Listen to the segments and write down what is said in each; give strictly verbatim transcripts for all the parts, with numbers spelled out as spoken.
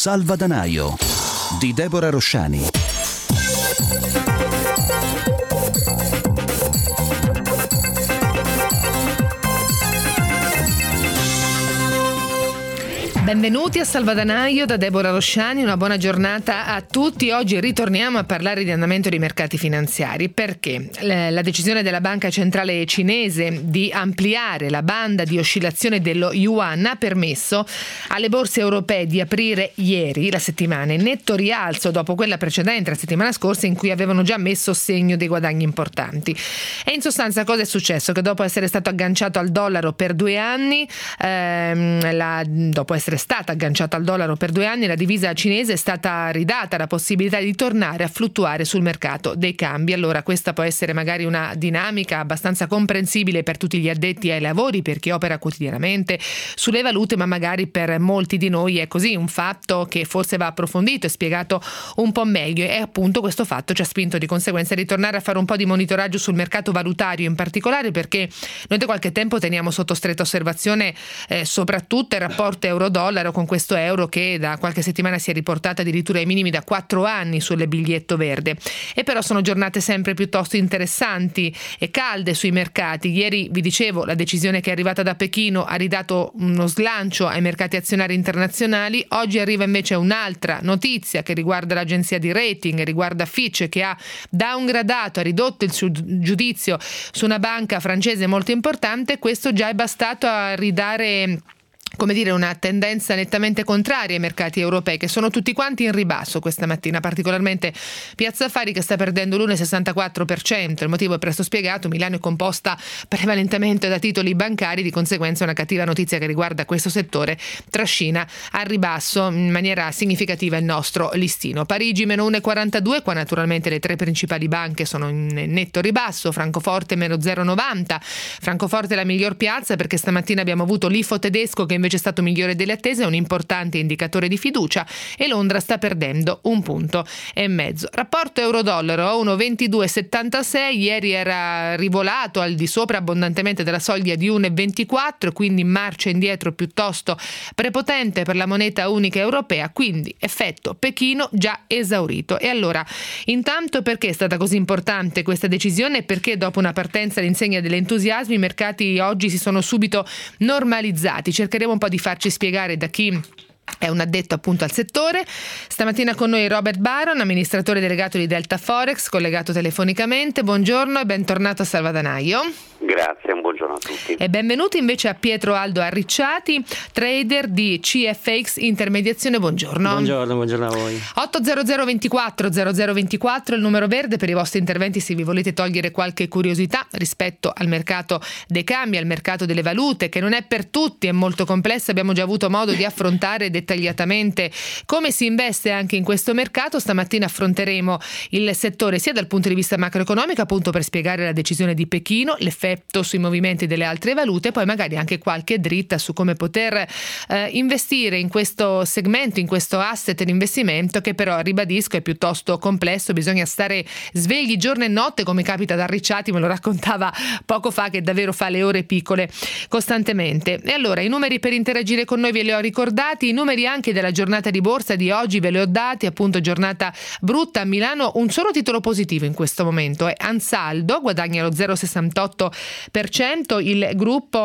Salvadanaio di Deborah Rosciani. Benvenuti a Salvadanaio da Deborah Rosciani, una buona giornata a tutti. Oggi ritorniamo a parlare di andamento dei mercati finanziari perché la decisione della banca centrale cinese di ampliare la banda di oscillazione dello yuan ha permesso alle borse europee di aprire ieri, la settimana, in netto rialzo dopo quella precedente, la settimana scorsa, in cui avevano già messo segno dei guadagni importanti. E in sostanza cosa è successo? Che dopo essere stato agganciato al dollaro per due anni, ehm, la, dopo essere stata agganciata al dollaro per due anni, la divisa cinese è stata ridata la possibilità di tornare a fluttuare sul mercato dei cambi. Allora questa può essere magari una dinamica abbastanza comprensibile per tutti gli addetti ai lavori, per chi opera quotidianamente sulle valute, ma magari per molti di noi è così, un fatto che forse va approfondito e spiegato un po' meglio, e appunto questo fatto ci ha spinto di conseguenza a ritornare a fare un po' di monitoraggio sul mercato valutario in particolare, perché noi da qualche tempo teniamo sotto stretta osservazione eh, soprattutto il rapporto euro-dollaro, con questo euro che da qualche settimana si è riportato addirittura ai minimi da quattro anni sul biglietto verde. E però sono giornate sempre piuttosto interessanti e calde sui mercati. Ieri vi dicevo, la decisione che è arrivata da Pechino ha ridato uno slancio ai mercati azionari internazionali. Oggi arriva invece un'altra notizia che riguarda l'agenzia di rating, riguarda Fitch, che ha downgradato, ha ridotto il suo giudizio su una banca francese molto importante. Questo già è bastato a ridare, come dire, una tendenza nettamente contraria ai mercati europei, che sono tutti quanti in ribasso questa mattina, particolarmente Piazza Affari, che sta perdendo l'uno virgola sessantaquattro per cento. Il motivo è presto spiegato: Milano è composta prevalentemente da titoli bancari, di conseguenza una cattiva notizia che riguarda questo settore trascina al ribasso in maniera significativa il nostro listino. Parigi meno uno virgola quarantadue, qua naturalmente le tre principali banche sono in netto ribasso. Francoforte meno zero virgola novanta, Francoforte è la miglior piazza perché stamattina abbiamo avuto l'I F O tedesco che invece è stato migliore delle attese, è un importante indicatore di fiducia, e Londra sta perdendo un punto e mezzo. Rapporto euro-dollaro uno virgola ventidue settantasei, ieri era rivolato al di sopra abbondantemente della soglia di uno virgola ventiquattro, quindi marcia indietro piuttosto prepotente per la moneta unica europea, quindi effetto Pechino già esaurito. E allora, intanto, perché è stata così importante questa decisione? Perché dopo una partenza all'insegna dell'entusiasmo i mercati oggi si sono subito normalizzati. Cercheremo un po' di farci spiegare da chi è un addetto appunto al settore. Stamattina con noi Robert Baron, amministratore delegato di Delta Forex, collegato telefonicamente. Buongiorno e bentornato a Salvadanaio. Grazie, un buongiorno a tutti. E benvenuti invece a Pietro Aldo Arricciati, trader di C F X Intermediazione. Buongiorno. Buongiorno, buongiorno a voi. otto zero zero ventiquattro zero zero ventiquattro il numero verde per i vostri interventi se vi volete togliere qualche curiosità rispetto al mercato dei cambi, al mercato delle valute, che non è per tutti, è molto complesso. Abbiamo già avuto modo di affrontare dettagliatamente come si investe anche in questo mercato. Stamattina affronteremo il settore sia dal punto di vista macroeconomico, appunto per spiegare la decisione di Pechino, l'effetto sui movimenti delle altre valute, poi magari anche qualche dritta su come poter eh, investire in questo segmento, in questo asset di investimento, che però, ribadisco, è piuttosto complesso. Bisogna stare svegli giorno e notte, come capita ad Arricciati, me lo raccontava poco fa, che davvero fa le ore piccole costantemente. E allora i numeri per interagire con noi ve li ho ricordati, i numeri anche della giornata di borsa di oggi ve li ho dati, appunto giornata brutta a Milano. Un solo titolo positivo in questo momento è Ansaldo, guadagna lo zero virgola sessantotto per cento. Il gruppo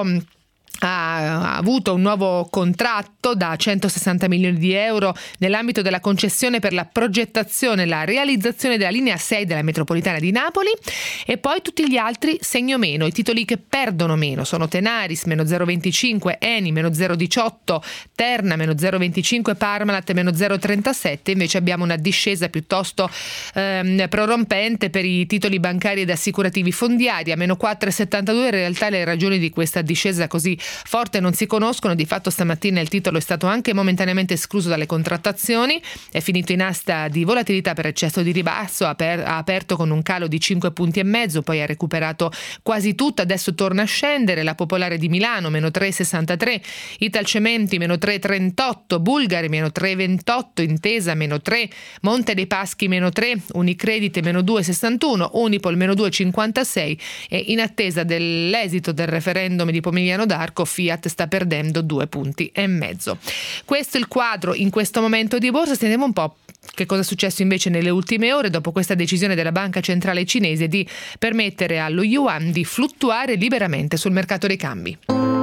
ha avuto un nuovo contratto da centosessanta milioni di euro nell'ambito della concessione per la progettazione e la realizzazione della linea sei della metropolitana di Napoli. E poi tutti gli altri segno meno. I titoli che perdono meno sono Tenaris meno zero virgola venticinque, Eni meno zero virgola diciotto, Terna meno zero virgola venticinque, Parmalat meno zero virgola trentasette. Invece abbiamo una discesa piuttosto ehm, prorompente per i titoli bancari ed assicurativi fondiari a meno quattro virgola settantadue. In realtà le ragioni di questa discesa così forte non si conoscono. Di fatto stamattina il titolo è stato anche momentaneamente escluso dalle contrattazioni, è finito in asta di volatilità per eccesso di ribasso, ha, aper- ha aperto con un calo di cinque punti e mezzo, poi ha recuperato quasi tutto, adesso torna a scendere. La Popolare di Milano meno tre virgola sessantatré, Italcementi meno tre virgola trentotto, Bulgari meno tre virgola ventotto, Intesa meno tre, Monte dei Paschi meno tre, Unicredit meno due virgola sessantuno, Unipol meno due virgola cinquantasei. E in attesa dell'esito del referendum di Pomigliano d'Arco attacco Fiat sta perdendo due punti e mezzo. Questo è il quadro in questo momento di borsa. Sentiamo un po' che cosa è successo invece nelle ultime ore dopo questa decisione della banca centrale cinese di permettere allo yuan di fluttuare liberamente sul mercato dei cambi.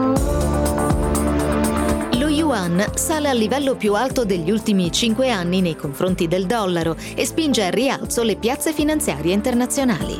Lo yuan sale al livello più alto degli ultimi cinque anni nei confronti del dollaro e spinge al rialzo le piazze finanziarie internazionali.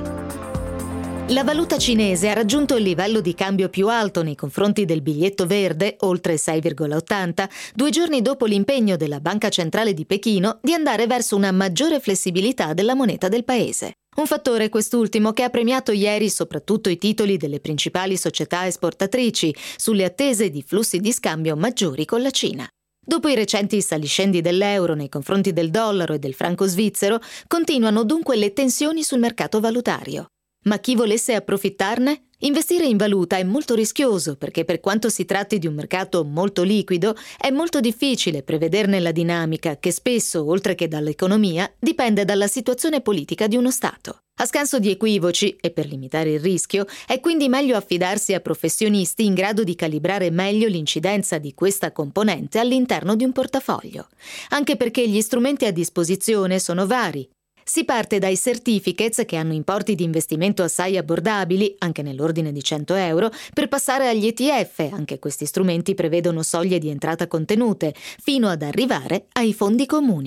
La valuta cinese ha raggiunto il livello di cambio più alto nei confronti del biglietto verde, oltre sei virgola ottanta, due giorni dopo l'impegno della Banca Centrale di Pechino di andare verso una maggiore flessibilità della moneta del paese. Un fattore quest'ultimo che ha premiato ieri soprattutto i titoli delle principali società esportatrici sulle attese di flussi di scambio maggiori con la Cina. Dopo i recenti saliscendi dell'euro nei confronti del dollaro e del franco svizzero, continuano dunque le tensioni sul mercato valutario. Ma chi volesse approfittarne? Investire in valuta è molto rischioso perché per quanto si tratti di un mercato molto liquido, è molto difficile prevederne la dinamica che spesso, oltre che dall'economia, dipende dalla situazione politica di uno Stato. A scanso di equivoci, e per limitare il rischio, è quindi meglio affidarsi a professionisti in grado di calibrare meglio l'incidenza di questa componente all'interno di un portafoglio. Anche perché gli strumenti a disposizione sono vari. Si parte dai certificates che hanno importi di investimento assai abbordabili, anche nell'ordine di cento euro, per passare agli E T F, anche questi strumenti prevedono soglie di entrata contenute, fino ad arrivare ai fondi comuni.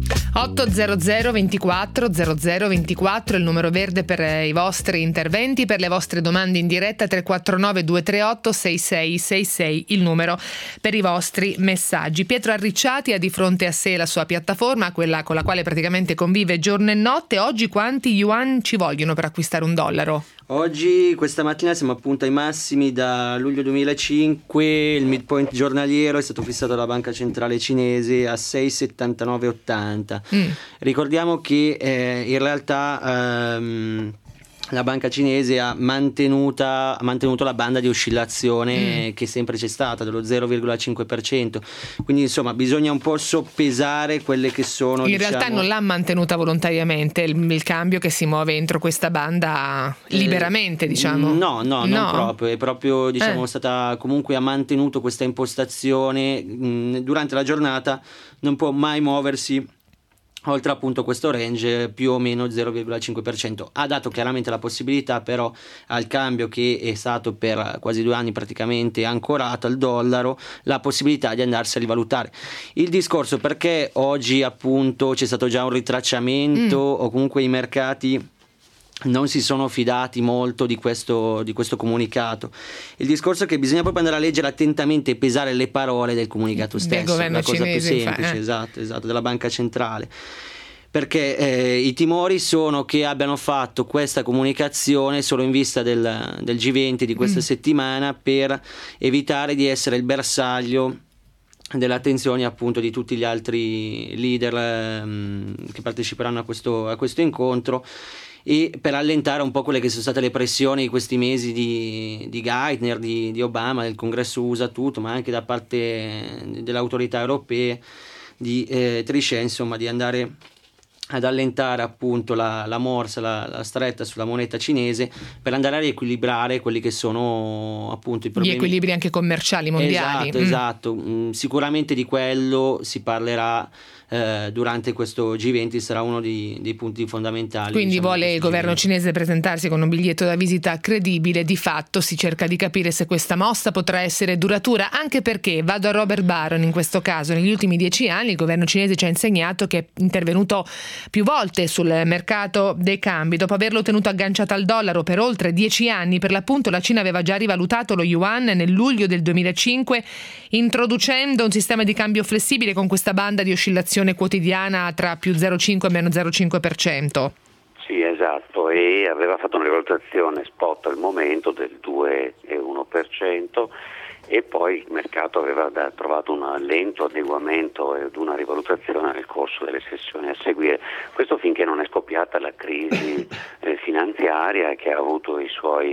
ottocento ventiquattro zero zero ventiquattro il numero verde per i vostri interventi, per le vostre domande in diretta tre quattro nove due tre otto sei sei sei sei il numero per i vostri messaggi. Pietro Arricciati ha di fronte a sé la sua piattaforma, quella con la quale praticamente convive giorno e notte. Oggi quanti yuan ci vogliono per acquistare un dollaro? Oggi, questa mattina, siamo appunto ai massimi da luglio duemilacinque, il midpoint giornaliero è stato fissato dalla banca centrale cinese a sei virgola settantanove ottanta. Mm. Ricordiamo che eh, in realtà ehm, la banca cinese ha, mantenuta, ha mantenuto la banda di oscillazione mm. che sempre c'è stata, dello zero virgola cinque per cento, quindi insomma bisogna un po' soppesare quelle che sono, in diciamo... realtà non l'ha mantenuta volontariamente il, il cambio che si muove entro questa banda liberamente, eh, diciamo no, no, no, non proprio, è proprio diciamo eh. stata, comunque ha mantenuto questa impostazione mh, durante la giornata, non può mai muoversi oltre appunto questo range più o meno zero virgola cinque per cento. Ha dato chiaramente la possibilità però al cambio, che è stato per quasi due anni praticamente ancorato al dollaro, la possibilità di andarsi a rivalutare. Il discorso perché oggi appunto c'è stato già un ritracciamento mm. o comunque i mercati non si sono fidati molto di questo, di questo comunicato. Il discorso è che bisogna proprio andare a leggere attentamente e pesare le parole del comunicato stesso, la cosa più semplice, fa, eh. esatto, esatto, della banca centrale. Perché eh, i timori sono che abbiano fatto questa comunicazione solo in vista del, del G venti di questa mm. settimana, per evitare di essere il bersaglio delle attenzioni appunto di tutti gli altri leader ehm, che parteciperanno a questo, a questo incontro, e per allentare un po' quelle che sono state le pressioni di questi mesi di, di Geithner, di, di Obama, del Congresso U S A tutto, ma anche da parte delle autorità europee, di eh, Trichet, insomma, di andare ad allentare appunto la, la morsa, la, la stretta sulla moneta cinese, per andare a riequilibrare quelli che sono appunto i problemi, gli equilibri anche commerciali mondiali. Esatto, mm. esatto. Mm, sicuramente di quello si parlerà eh, durante questo G venti, sarà uno dei, dei punti fondamentali. Quindi diciamo, vuole il governo cinese presentarsi con un biglietto da visita credibile. Di fatto si cerca di capire se questa mossa potrà essere duratura, anche perché, vado a Robert Barron in questo caso, negli ultimi dieci anni il governo cinese ci ha insegnato che è intervenuto più volte sul mercato dei cambi. Dopo averlo tenuto agganciato al dollaro per oltre dieci anni, per l'appunto la Cina aveva già rivalutato lo yuan nel luglio del duemilacinque, introducendo un sistema di cambio flessibile con questa banda di oscillazione quotidiana tra più zero virgola cinque e meno zero virgola cinque per cento. Sì, esatto, e aveva fatto una rivalutazione spot al momento del due virgola uno per cento, e poi il mercato aveva da, trovato un lento adeguamento ed una rivalutazione nel corso delle sessioni a seguire. Questo finché non è scoppiata la crisi eh, finanziaria, che ha avuto i suoi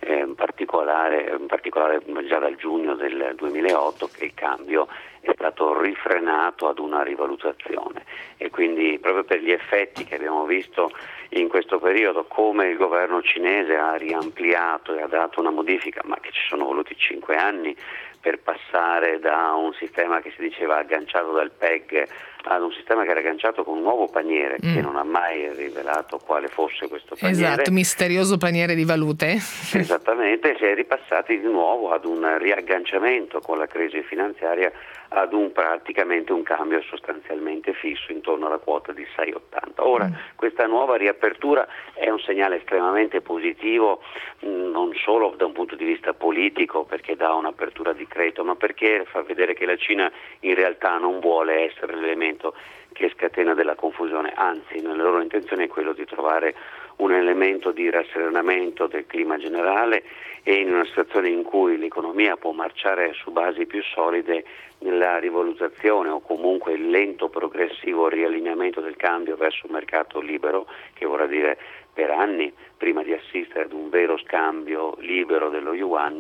eh, in particolare, in particolare già dal giugno del duemilaotto, che il cambio è stato rifrenato ad una rivalutazione, e quindi proprio per gli effetti che abbiamo visto in questo periodo, come il governo cinese ha riampliato e ha dato una modifica, ma che ci sono voluti cinque anni per passare da un sistema che si diceva agganciato dal P E G ad un sistema che era agganciato con un nuovo paniere, mm. che non ha mai rivelato quale fosse questo paniere. Esatto, misterioso paniere di valute. Esattamente, si è ripassati di nuovo ad un riagganciamento con la crisi finanziaria, ad un praticamente un cambio sostanzialmente fisso intorno alla quota di sei virgola ottanta. Ora, mm. questa nuova riapertura è un segnale estremamente positivo, mh, non solo da un punto di vista politico, perché dà un'apertura di credito, ma perché fa vedere che la Cina in realtà non vuole essere l'elemento che scatena della confusione, anzi la loro intenzione è quello di trovare un elemento di rasserenamento del clima generale, e in una situazione in cui l'economia può marciare su basi più solide, nella rivalutazione o comunque il lento progressivo riallineamento del cambio verso un mercato libero, che vorrà dire per anni, prima di assistere ad un vero scambio libero dello yuan,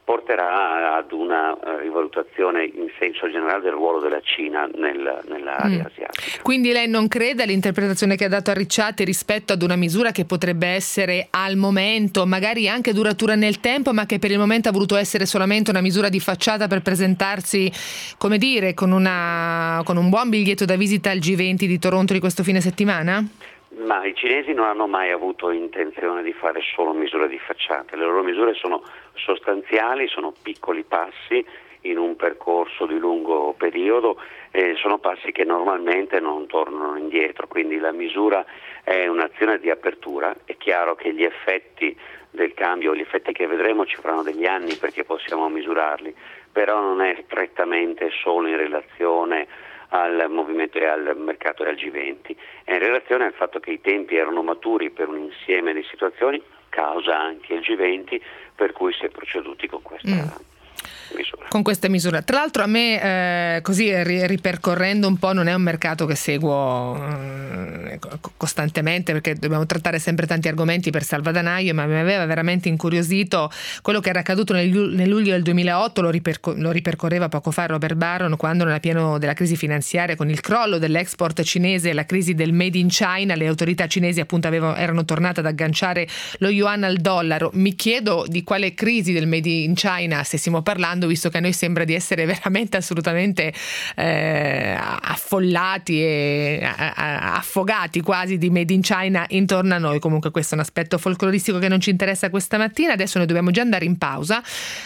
porterà ad una rivalutazione in senso generale del ruolo della Cina nel, nell'area mm. asiatica. Quindi lei non crede all'interpretazione che ha dato a Ricciati rispetto ad una misura che potrebbe essere al momento magari anche duratura nel tempo, ma che per il momento ha voluto essere solamente una misura di facciata per presentarsi, come dire, con, una, con un buon biglietto da visita al G venti di Toronto di questo fine settimana? Ma i cinesi non hanno mai avuto intenzione di fare solo misure di facciata. Le loro misure sono sostanziali, sono piccoli passi in un percorso di lungo periodo, e sono passi che normalmente non tornano indietro, quindi la misura è un'azione di apertura. È chiaro che gli effetti del cambio, gli effetti che vedremo ci faranno degli anni perché possiamo misurarli, però non è strettamente solo in relazione al movimento e al mercato e al G venti, è in relazione al fatto che i tempi erano maturi per un insieme di situazioni, causa anche il G venti, per cui si è proceduti con questa mm. misura. Con questa misura. Tra l'altro a me, eh, così ripercorrendo un po', non è un mercato che seguo eh, costantemente, perché dobbiamo trattare sempre tanti argomenti per salvadanaio, ma mi aveva veramente incuriosito quello che era accaduto nel, nel luglio del duemilaotto, lo, ripercor- lo ripercorreva poco fa Robert Barron, quando nella pieno della crisi finanziaria, con il crollo dell'export cinese e la crisi del Made in China, le autorità cinesi appunto avevano, erano tornate ad agganciare lo yuan al dollaro. Mi chiedo di quale crisi del Made in China stessimo parlando, visto che a noi sembra di essere veramente assolutamente eh, affollati e a, a, affogati quasi di Made in China intorno a noi. Comunque questo è un aspetto folcloristico che non ci interessa questa mattina. Adesso noi dobbiamo già andare in pausa,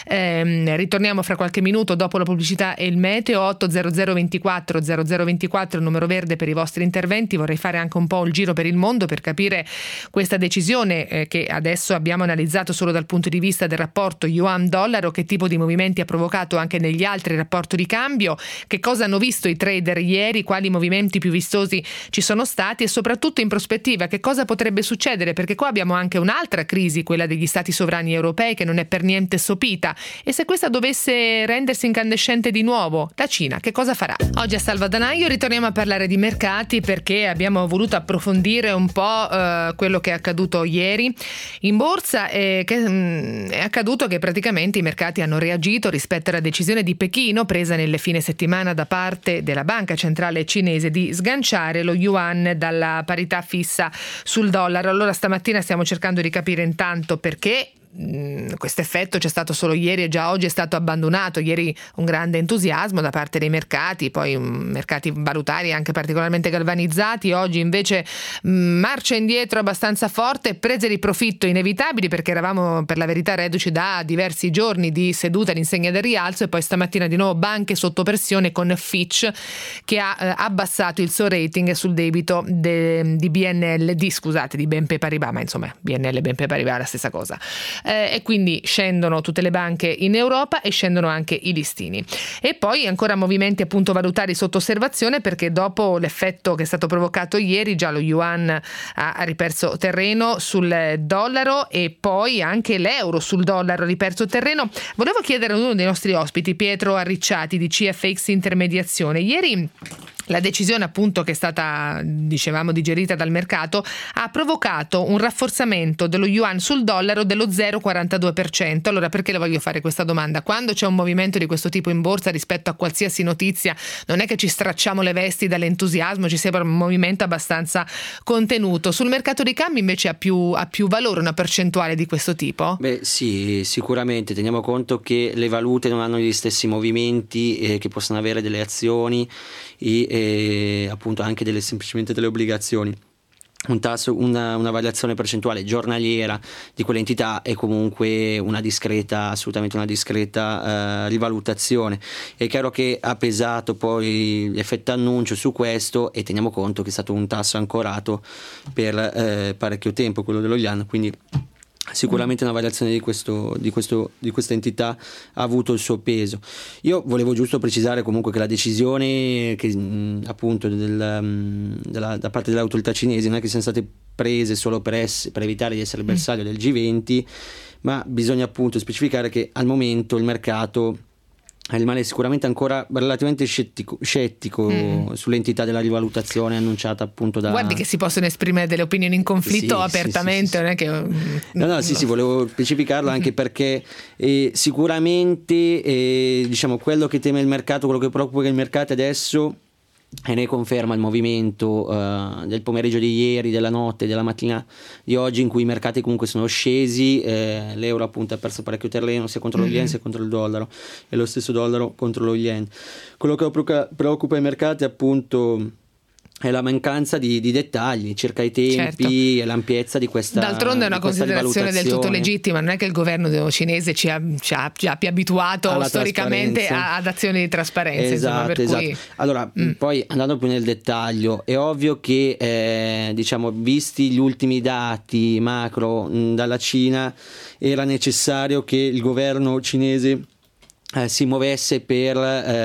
eh, ritorniamo fra qualche minuto dopo la pubblicità e il meteo. Otto zero zero ventiquattro zero zero ventiquattro il numero verde per i vostri interventi. Vorrei fare anche un po' il giro per il mondo per capire questa decisione eh, che adesso abbiamo analizzato solo dal punto di vista del rapporto yuan-dollaro, che tipo di movimenti ha provocato anche negli altri rapporti di cambio, che cosa hanno visto i trader ieri, quali movimenti più vistosi ci sono stati e soprattutto in prospettiva che cosa potrebbe succedere, perché qua abbiamo anche un'altra crisi, quella degli stati sovrani europei, che non è per niente sopita, e se questa dovesse rendersi incandescente di nuovo, la Cina che cosa farà? Oggi a Salvadanaio ritorniamo a parlare di mercati, perché abbiamo voluto approfondire un po' eh, quello che è accaduto ieri in borsa, e che mh, è accaduto che praticamente i mercati hanno reagito rispetto alla decisione di Pechino presa nel fine settimana da parte della banca centrale cinese di sganciare lo yuan dalla parità fissa sul dollaro. Allora stamattina stiamo cercando di capire intanto perché questo effetto c'è stato solo ieri e già oggi è stato abbandonato. Ieri un grande entusiasmo da parte dei mercati, poi mercati valutari anche particolarmente galvanizzati. Oggi invece marcia indietro abbastanza forte, prese di profitto inevitabili, perché eravamo per la verità reduci da diversi giorni di seduta all'insegna del rialzo, e poi stamattina di nuovo banche sotto pressione con Fitch che ha eh, abbassato il suo rating sul debito de, di B N L, di scusate di B N P Paribas, ma insomma B N L e B N P Paribas è la stessa cosa. Eh, e quindi scendono tutte le banche in Europa e scendono anche i listini. E poi ancora movimenti appunto valutari sotto osservazione, perché dopo l'effetto che è stato provocato ieri già lo yuan ha, ha riperso terreno sul dollaro, e poi anche l'euro sul dollaro ha riperso terreno. Volevo chiedere a uno dei nostri ospiti, Pietro Arricciati di C F X Intermediazione, ieri La decisione appunto che è stata, dicevamo, digerita dal mercato ha provocato un rafforzamento dello yuan sul dollaro dello zero virgola quarantadue per cento. Allora, perché le voglio fare questa domanda? Quando c'è un movimento di questo tipo in borsa rispetto a qualsiasi notizia, non è che ci stracciamo le vesti dall'entusiasmo, ci sembra un movimento abbastanza contenuto. Sul mercato dei cambi invece ha più, ha più valore una percentuale di questo tipo? Beh sì, sicuramente. Teniamo conto che le valute non hanno gli stessi movimenti eh, che possono avere delle azioni e e appunto anche delle semplicemente delle obbligazioni. Un tasso, una, una variazione percentuale giornaliera di quell'entità è comunque una discreta, assolutamente una discreta eh, rivalutazione. È chiaro che ha pesato poi l'effetto annuncio su questo, e teniamo conto che è stato un tasso ancorato per eh, parecchio tempo, quello dello yuan, quindi sicuramente una variazione di questo, di questo, di questa entità ha avuto il suo peso. Io volevo giusto precisare comunque che la decisione che mh, appunto del, mh, della, da parte dell'autorità cinese non è che siano state prese solo per, ess- per evitare di essere il bersaglio del G venti, ma bisogna appunto specificare che al momento il mercato rimane sicuramente ancora relativamente scettico, scettico mm. sull'entità della rivalutazione annunciata appunto da... Guardi che si possono esprimere delle opinioni in conflitto sì, apertamente, sì, sì, non è che... No, no, sì, sì, volevo specificarlo anche perché eh, sicuramente eh, diciamo quello che teme il mercato, quello che preoccupa il mercato adesso, e ne conferma il movimento uh, del pomeriggio di ieri, della notte, della mattina di oggi, in cui i mercati comunque sono scesi, eh, l'euro appunto ha perso parecchio terreno sia contro lo yen sia contro il dollaro, e lo stesso dollaro contro lo yen. Quello che preoccupa i mercati appunto è la mancanza di, di dettagli circa i tempi, certo, e l'ampiezza di questa d'altronde è una considerazione del tutto legittima, non è che il governo cinese ci ha, ci ha, ci ha più abituato alla storicamente a, ad azioni di trasparenza, esatto, insomma, per esatto. cui... Allora mm. poi andando più nel dettaglio, è ovvio che eh, diciamo visti gli ultimi dati macro mh, dalla Cina, era necessario che il governo cinese Eh, si muovesse per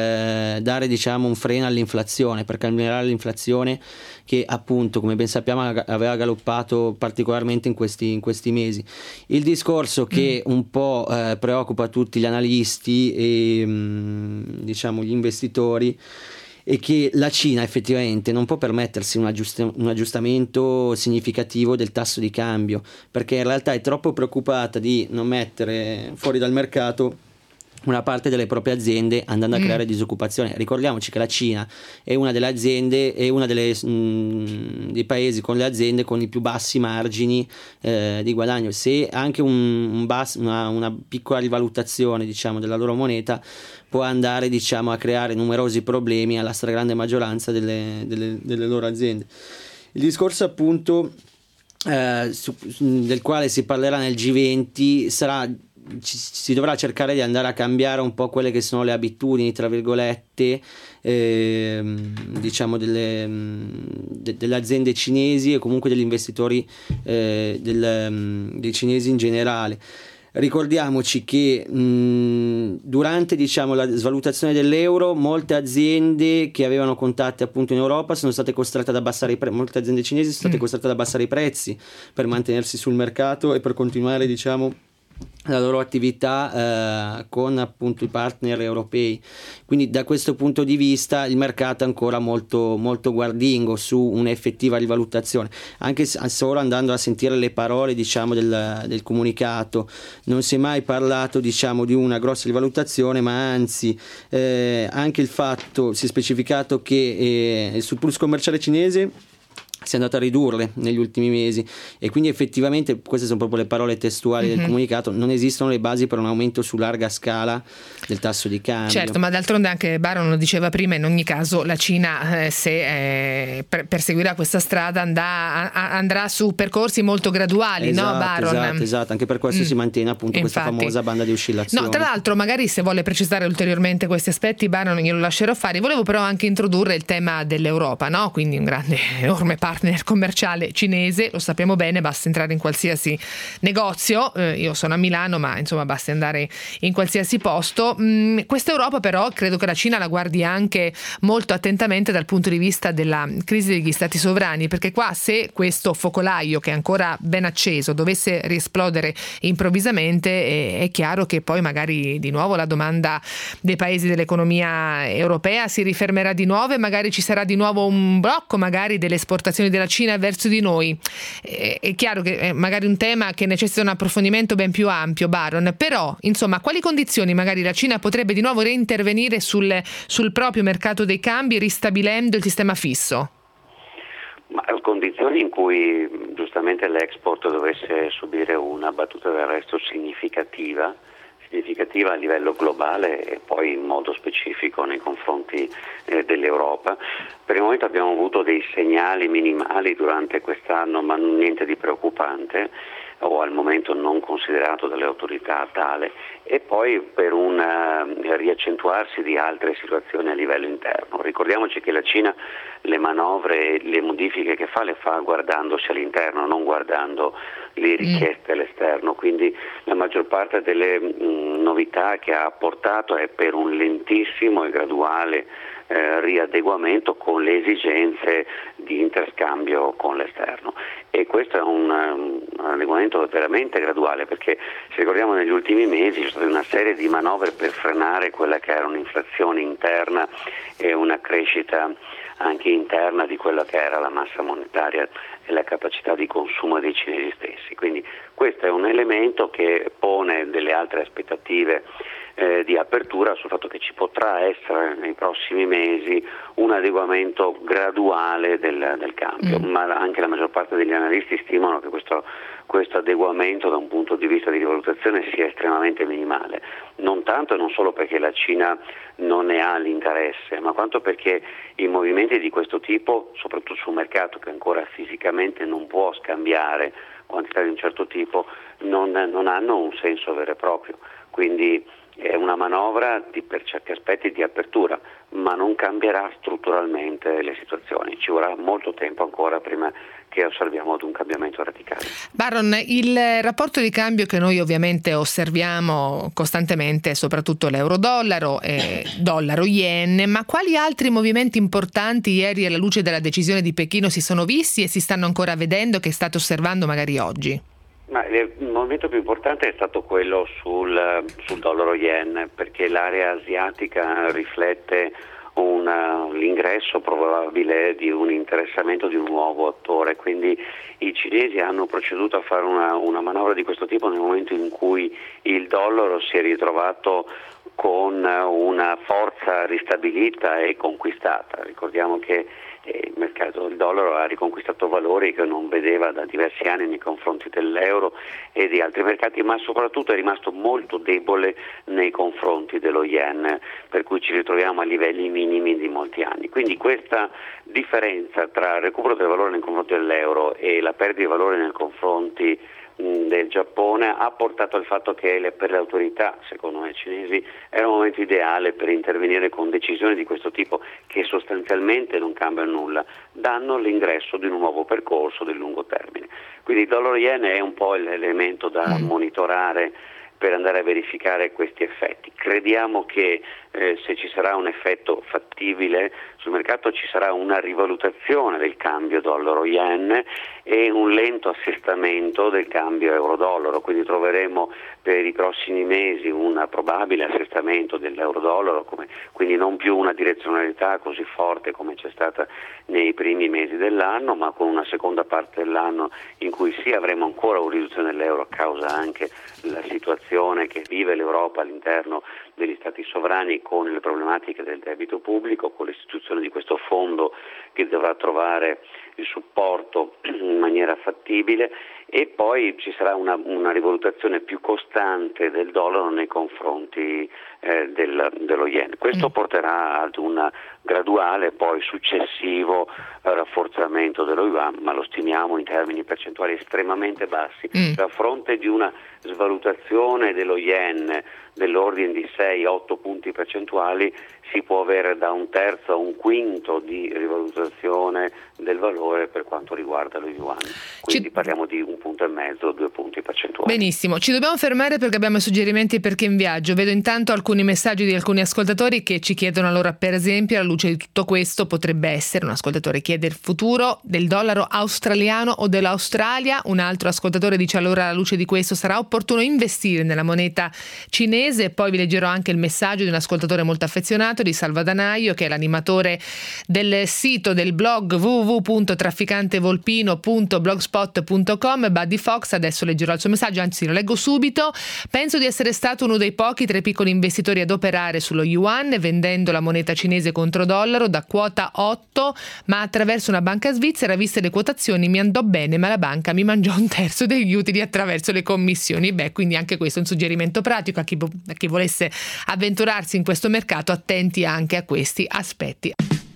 eh, dare diciamo un freno all'inflazione, per calmierare l'inflazione che appunto, come ben sappiamo, aveva galoppato particolarmente in questi, in questi mesi. Il discorso che mm. un po' eh, preoccupa tutti gli analisti e mh, diciamo gli investitori è che la Cina effettivamente non può permettersi un, aggiust- un aggiustamento significativo del tasso di cambio, perché in realtà è troppo preoccupata di non mettere fuori dal mercato una parte delle proprie aziende, andando a creare mm. disoccupazione. Ricordiamoci che la Cina è una delle aziende, è una delle mh, dei paesi con le aziende con i più bassi margini eh, di guadagno. Se anche un, un bas- una, una piccola rivalutazione diciamo della loro moneta può andare diciamo a creare numerosi problemi alla stragrande maggioranza delle, delle, delle loro aziende. Il discorso appunto eh, su, del quale si parlerà nel G venti sarà: Ci, si dovrà cercare di andare a cambiare un po' quelle che sono le abitudini tra virgolette eh, diciamo delle, de, delle aziende cinesi e comunque degli investitori eh, del, dei cinesi in generale. Ricordiamoci che mh, durante diciamo la svalutazione dell'euro molte aziende che avevano contatti appunto in Europa sono state costrette ad abbassare i prezzi, molte aziende cinesi sono state mm. costrette ad abbassare i prezzi per mantenersi sul mercato e per continuare diciamo la loro attività eh, con appunto i partner europei. Quindi da questo punto di vista il mercato è ancora molto, molto guardingo su un'effettiva rivalutazione, anche solo andando a sentire le parole diciamo del, del comunicato. Non si è mai parlato diciamo di una grossa rivalutazione, ma anzi eh, anche il fatto, si è specificato che eh, il surplus commerciale cinese si è andato a ridurre negli ultimi mesi, e quindi effettivamente queste sono proprio le parole testuali mm-hmm. del comunicato: non esistono le basi per un aumento su larga scala del tasso di cambio. Certo, ma d'altronde anche Baron lo diceva prima, in ogni caso la Cina eh, se eh, per, perseguirà questa strada andrà, a, andrà su percorsi molto graduali, esatto, no Baron? Esatto, esatto, anche per questo mm. si mantiene appunto Infatti. questa famosa banda di oscillazione. No, tra l'altro magari se vuole precisare ulteriormente questi aspetti Baron io lo lascerò fare. Volevo però anche introdurre il tema dell'Europa, no? Quindi un grande, enorme parte partner commerciale cinese, lo sappiamo bene, basta entrare in qualsiasi negozio, eh, io sono a Milano ma insomma basta andare in qualsiasi posto. Mm, questa Europa però credo che la Cina la guardi anche molto attentamente dal punto di vista della crisi degli stati sovrani, perché qua se questo focolaio che è ancora ben acceso dovesse riesplodere improvvisamente è, è chiaro che poi magari di nuovo la domanda dei paesi dell'economia europea si rifermerà di nuovo e magari ci sarà di nuovo un blocco magari delle esportazioni della Cina verso di noi. È, è chiaro che è magari un tema che necessita un approfondimento ben più ampio, Baron, però insomma a quali condizioni magari la Cina potrebbe di nuovo reintervenire sul, sul proprio mercato dei cambi ristabilendo il sistema fisso? Ma condizioni in cui giustamente l'export dovesse subire una battuta d'arresto significativa, significativa a livello globale e poi in modo specifico nei confronti eh, dell'Europa. Per il momento abbiamo avuto dei segnali minimali durante quest'anno, ma niente di preoccupante o al momento non considerato dalle autorità tale, e poi per un uh, riaccentuarsi di altre situazioni a livello interno. Ricordiamoci che la Cina le manovre, le modifiche che fa le fa guardandosi all'interno, non guardando le richieste all'esterno, quindi la maggior parte delle mh, novità che ha apportato è per un lentissimo e graduale eh, riadeguamento con le esigenze di interscambio con l'esterno, e questo è un, um, un adeguamento veramente graduale, perché se ricordiamo negli ultimi mesi c'è stata una serie di manovre per frenare quella che era un'inflazione interna e una crescita anche interna di quella che era la massa monetaria e la capacità di consumo dei cinesi stessi. Quindi questo è un elemento che pone delle altre aspettative eh, di apertura sul fatto che ci potrà essere nei prossimi mesi un adeguamento graduale del, del cambio, mm. ma anche la maggior parte degli analisti stimano che questo, questo adeguamento da un punto di vista di rivalutazione sia estremamente minimale, non tanto e non solo perché la Cina non ne ha l'interesse, ma quanto perché i movimenti di questo tipo, soprattutto sul mercato che ancora fisicamente non può scambiare quantità di un certo tipo, non, non hanno un senso vero e proprio. Quindi è una manovra di, per certi aspetti di apertura, ma non cambierà strutturalmente le situazioni. Ci vorrà molto tempo ancora prima che osserviamo ad un cambiamento radicale. Baron, il rapporto di cambio che noi ovviamente osserviamo costantemente è soprattutto l'euro-dollaro e dollaro-yen, ma quali altri movimenti importanti ieri alla luce della decisione di Pechino si sono visti e si stanno ancora vedendo, che state osservando magari oggi? Ma il movimento più importante è stato quello sul, sul dollaro-yen, perché l'area asiatica riflette una, l'ingresso probabile di un interessamento di un nuovo attore, quindi i cinesi hanno proceduto a fare una, una manovra di questo tipo nel momento in cui il dollaro si è ritrovato con una forza ristabilita e conquistata. Ricordiamo che il mercato del dollaro ha riconquistato valori che non vedeva da diversi anni nei confronti dell'euro e di altri mercati, ma soprattutto è rimasto molto debole nei confronti dello yen, per cui ci ritroviamo a livelli minimi di molti anni. Quindi questa differenza tra il recupero del valore nei confronti dell'euro e la perdita di valore nei confronti del Giappone ha portato al fatto che per le autorità, secondo me cinesi, era un momento ideale per intervenire con decisioni di questo tipo che sostanzialmente non cambiano nulla, danno l'ingresso di un nuovo percorso del lungo termine. Quindi il dollaro yen è un po' l'elemento da monitorare per andare a verificare questi effetti. Crediamo che eh, se ci sarà un effetto fattibile sul mercato ci sarà una rivalutazione del cambio dollaro-yen e un lento assestamento del cambio euro-dollaro, quindi troveremo per i prossimi mesi un probabile assestamento dell'euro-dollaro, come, quindi non più una direzionalità così forte come c'è stata nei primi mesi dell'anno, ma con una seconda parte dell'anno in cui sì avremo ancora una riduzione dell'euro a causa anche della situazione che vive l'Europa all'interno degli stati sovrani con le problematiche del debito pubblico, con l'istituzione di questo fondo che dovrà trovare il supporto in maniera fattibile, e poi ci sarà una, una rivalutazione più costante del dollaro nei confronti eh, del, dello yen. Questo mm. porterà ad un graduale poi successivo eh, rafforzamento dello yuan, ma lo stimiamo in termini percentuali estremamente bassi. Mm. Cioè, a fronte di una svalutazione dello yen dell'ordine di sei otto punti percentuali, si può avere da un terzo a un quinto di rivalutazione del valore per quanto riguarda lo yuan. Quindi Ci... parliamo di un punto e mezzo, due punti percentuali. Benissimo, ci dobbiamo fermare perché abbiamo suggerimenti per chi è in viaggio. Vedo intanto alcuni messaggi di alcuni ascoltatori che ci chiedono, allora, per esempio, alla luce di tutto questo, potrebbe essere, un ascoltatore chiede il futuro del dollaro australiano o dell'Australia, un altro ascoltatore dice, allora, alla luce di questo sarà opportuno investire nella moneta cinese. Poi vi leggerò anche il messaggio di un ascoltatore molto affezionato, di Salvadanaio, che è l'animatore del sito del blog w w w punto trafficantevolpino punto blogspot punto com, Buddy Fox. Adesso leggerò il suo messaggio, anzi lo leggo subito. Penso di essere stato uno dei pochi tra i piccoli investitori ad operare sullo yuan, vendendo la moneta cinese contro dollaro da quota otto, ma attraverso una banca svizzera. Viste le quotazioni mi andò bene, ma la banca mi mangiò un terzo degli utili attraverso le commissioni. Beh, quindi anche questo è un suggerimento pratico a chi, a chi volesse avventurarsi in questo mercato. Attenti anche a questi aspetti.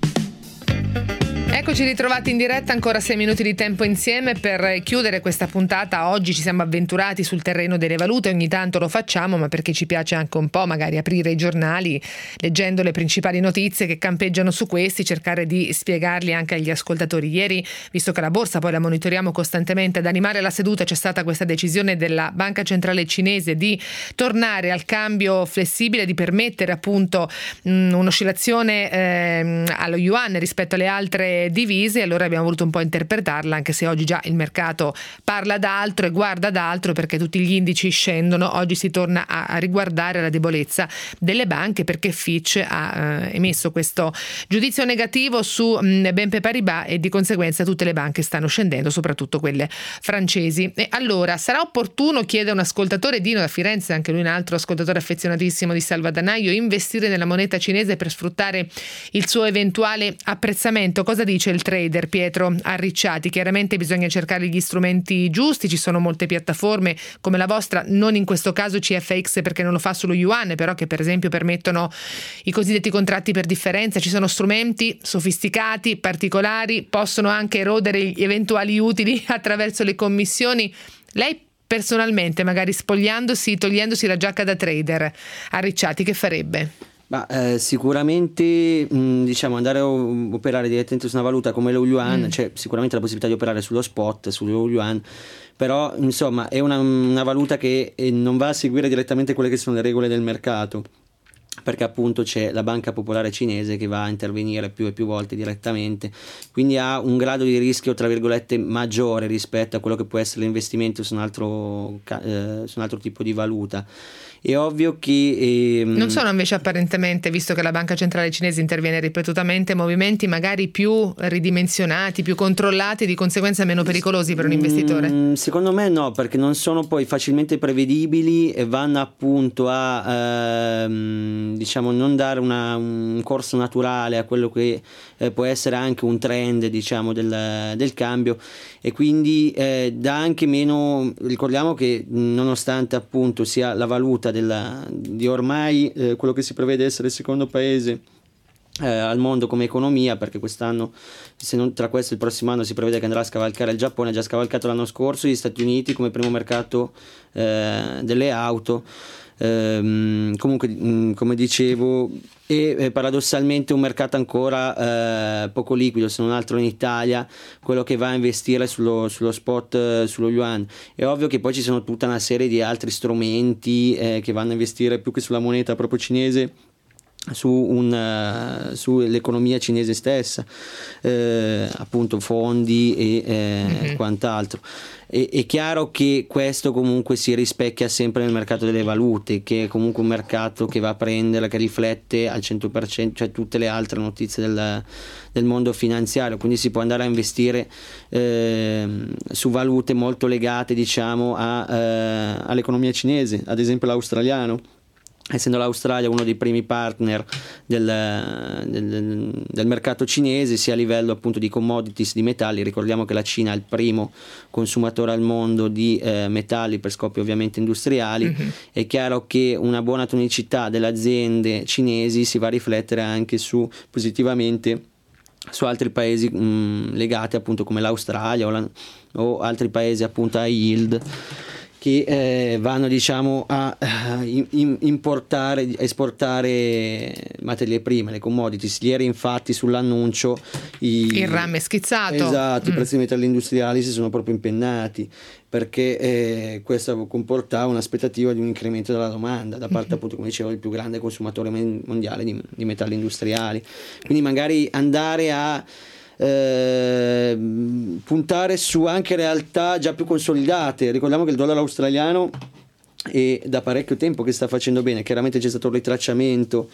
Eccoci ritrovati in diretta, ancora sei minuti di tempo insieme per chiudere questa puntata. Oggi ci siamo avventurati sul terreno delle valute, ogni tanto lo facciamo, ma perché ci piace anche un po' magari aprire i giornali leggendo le principali notizie che campeggiano su questi, cercare di spiegarli anche agli ascoltatori. Ieri, visto che la borsa poi la monitoriamo costantemente, ad animare la seduta c'è stata questa decisione della Banca Centrale Cinese di tornare al cambio flessibile, di permettere appunto mh, un'oscillazione eh, allo yuan rispetto alle altre divise. Allora abbiamo voluto un po' interpretarla, anche se oggi già il mercato parla d'altro e guarda d'altro, perché tutti gli indici scendono. Oggi si torna a, a riguardare la debolezza delle banche, perché Fitch ha eh, emesso questo giudizio negativo su mh, B N P Paribas e di conseguenza tutte le banche stanno scendendo, soprattutto quelle francesi. E allora sarà opportuno, chiede un ascoltatore, Dino da Firenze, anche lui un altro ascoltatore affezionatissimo di Salvadanaio, investire nella moneta cinese per sfruttare il suo eventuale apprezzamento? Cosa dice il trader Pietro Arricciati? Chiaramente bisogna cercare gli strumenti giusti, ci sono molte piattaforme come la vostra, non in questo caso C F X perché non lo fa solo yuan, però che per esempio permettono i cosiddetti contratti per differenza. Ci sono strumenti sofisticati, particolari, possono anche erodere gli eventuali utili attraverso le commissioni. Lei personalmente, magari spogliandosi, togliendosi la giacca da trader, Arricciati, che farebbe? Ma, eh, sicuramente mh, diciamo andare a operare direttamente su una valuta come lo yuan, mm. c'è sicuramente la possibilità di operare sullo spot, sullo yuan, però insomma è una, una valuta che eh, non va a seguire direttamente quelle che sono le regole del mercato, perché appunto c'è la Banca Popolare Cinese che va a intervenire più e più volte direttamente, quindi ha un grado di rischio tra virgolette maggiore rispetto a quello che può essere l'investimento su un altro, eh, su un altro tipo di valuta. È ovvio che ehm... non sono invece apparentemente, visto che la Banca Centrale Cinese interviene ripetutamente, movimenti magari più ridimensionati, più controllati, di conseguenza meno pericolosi per un investitore? Mm, secondo me no, perché non sono poi facilmente prevedibili e vanno appunto a ehm, diciamo non dare una, un corso naturale a quello che eh, può essere anche un trend, diciamo, del, del cambio, e quindi eh, dà anche meno. Ricordiamo che nonostante appunto sia la valuta della, di ormai eh, quello che si prevede essere il secondo paese eh, al mondo come economia, perché quest'anno, se non tra questo e il prossimo anno, si prevede che andrà a scavalcare il Giappone, ha già scavalcato l'anno scorso gli Stati Uniti come primo mercato eh, delle auto. Ehm, comunque mh, come dicevo, e eh, paradossalmente un mercato ancora eh, poco liquido, se non altro in Italia, quello che va a investire sullo, sullo spot, eh, sullo yuan. È ovvio che poi ci sono tutta una serie di altri strumenti eh, che vanno a investire più che sulla moneta proprio cinese, su un uh, sull'economia cinese stessa, eh, appunto fondi e eh, mm-hmm. quant'altro. E, è chiaro che questo comunque si rispecchia sempre nel mercato delle valute, che è comunque un mercato che va a prendere, che riflette al cento per cento, cioè tutte le altre notizie del, del mondo finanziario, quindi si può andare a investire eh, su valute molto legate, diciamo, a, eh, all'economia cinese, ad esempio l'australiano. Essendo l'Australia uno dei primi partner del, del, del mercato cinese, sia a livello appunto di commodities, di metalli. Ricordiamo che la Cina è il primo consumatore al mondo di eh, metalli per scopi ovviamente industriali. Mm-hmm. È chiaro che una buona tonicità delle aziende cinesi si va a riflettere anche su positivamente su altri paesi mh, legati appunto come l'Australia o, la, o altri paesi appunto a yield, che eh, vanno diciamo a uh, in, importare, esportare materie prime, le commodities. Ieri infatti sull'annuncio i, il RAM è schizzato. Esatto, mm. i prezzi dei metalli industriali si sono proprio impennati, perché eh, questo comportava un'aspettativa di un incremento della domanda da parte, appunto, come dicevo, il più grande consumatore mondiale di, di metalli industriali. Quindi magari andare a eh, puntare su anche realtà già più consolidate. Ricordiamo che il dollaro australiano e da parecchio tempo che sta facendo bene. Chiaramente c'è stato un ritracciamento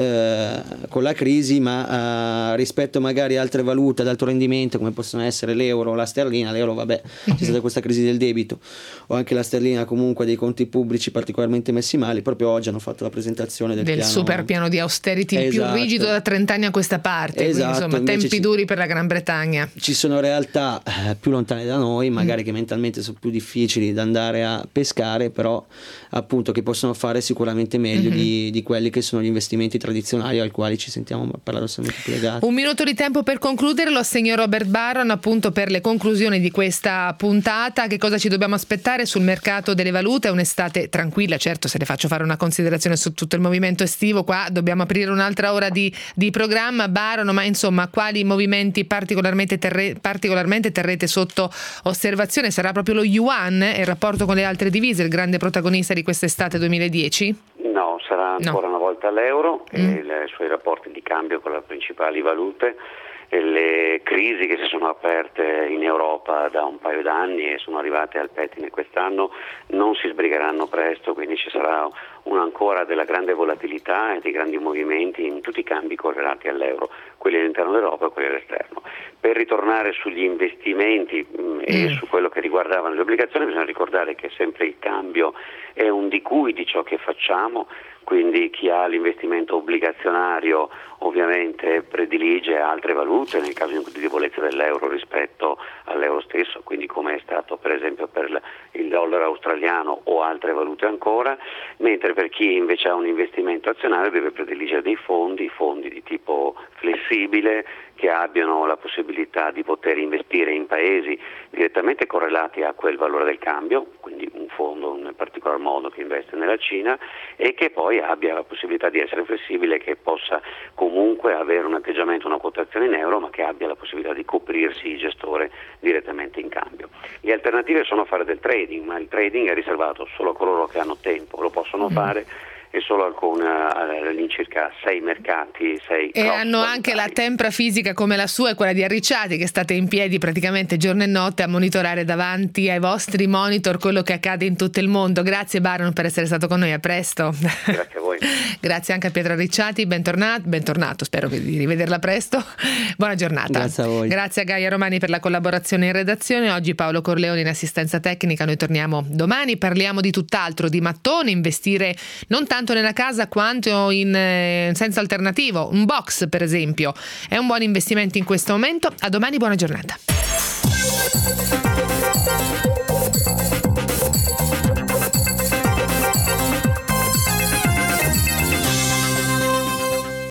eh, con la crisi, ma eh, rispetto magari a altre valute ad alto rendimento come possono essere l'euro o la sterlina, l'euro vabbè, c'è stata questa crisi del debito, o anche la sterlina comunque dei conti pubblici particolarmente messi male. Proprio oggi hanno fatto la presentazione del, del piano... super piano di austerity, il esatto. più rigido da trent'anni a questa parte. Esatto. Quindi, insomma, tempi ci... duri per la Gran Bretagna. Ci sono realtà eh, più lontane da noi, magari mm. che mentalmente sono più difficili da andare a pescare, però appunto che possono fare sicuramente meglio mm-hmm. di, di quelli che sono gli investimenti tradizionali ai quali ci sentiamo paradossalmente più legati. Un minuto di tempo per concludere, lo assegno Robert Barron appunto per le conclusioni di questa puntata. Che cosa ci dobbiamo aspettare sul mercato delle valute? È un'estate tranquilla, certo, se le faccio fare una considerazione su tutto il movimento estivo, qua dobbiamo aprire un'altra ora di, di programma. Barron, ma insomma quali movimenti particolarmente, terre, particolarmente terrete sotto osservazione? Sarà proprio lo yuan e il rapporto con le altre divise il grande protagonista di quest'estate duemiladieci? No, sarà ancora no. una volta l'euro mm. e i suoi rapporti di cambio con le principali valute. E le crisi che si sono aperte in Europa da un paio d'anni e sono arrivate al pettine quest'anno non si sbrigheranno presto, quindi ci sarà una ancora della grande volatilità e dei grandi movimenti in tutti i cambi correlati all'euro, quelli all'interno dell'Europa e quelli all'esterno. Per ritornare sugli investimenti mh, e mm. su quello che riguardavano le obbligazioni, bisogna ricordare che sempre il cambio è un di cui di ciò che facciamo, quindi chi ha l'investimento obbligazionario ovviamente predilige altre valute nel caso di debolezza dell'euro rispetto all'euro stesso, quindi come è stato per esempio per il dollaro australiano o altre valute ancora, mentre per chi invece ha un investimento azionario deve prediligere dei fondi, fondi di tipo flessibile, che abbiano la possibilità di poter investire in paesi direttamente correlati a quel valore del cambio, quindi un fondo in particolar modo che investe nella Cina, e che poi abbia la possibilità di essere flessibile, che possa comunque avere un atteggiamento, una quotazione in euro, ma che abbia la possibilità di coprirsi il gestore direttamente in cambio. Le alternative sono fare del trading, ma il trading è riservato solo a coloro che hanno tempo, lo possono mm. fare, e solo alcune, all'incirca sei mercati, sei e hanno anche la tempra fisica come la sua e quella di Arricciati, che state in piedi praticamente giorno e notte a monitorare davanti ai vostri monitor quello che accade in tutto il mondo. Grazie Barron per essere stato con noi, a presto. Grazie a voi. Grazie anche a Pietro Arricciati, bentornato, bentornato, spero di rivederla presto. Buona giornata. Grazie a voi. Grazie a Gaia Romani per la collaborazione in redazione. Oggi Paolo Corleone in assistenza tecnica. Noi torniamo domani, parliamo di tutt'altro, di mattone, investire non tanto nella casa quanto in eh, senso alternativo, un box per esempio è un buon investimento in questo momento. A domani, buona giornata.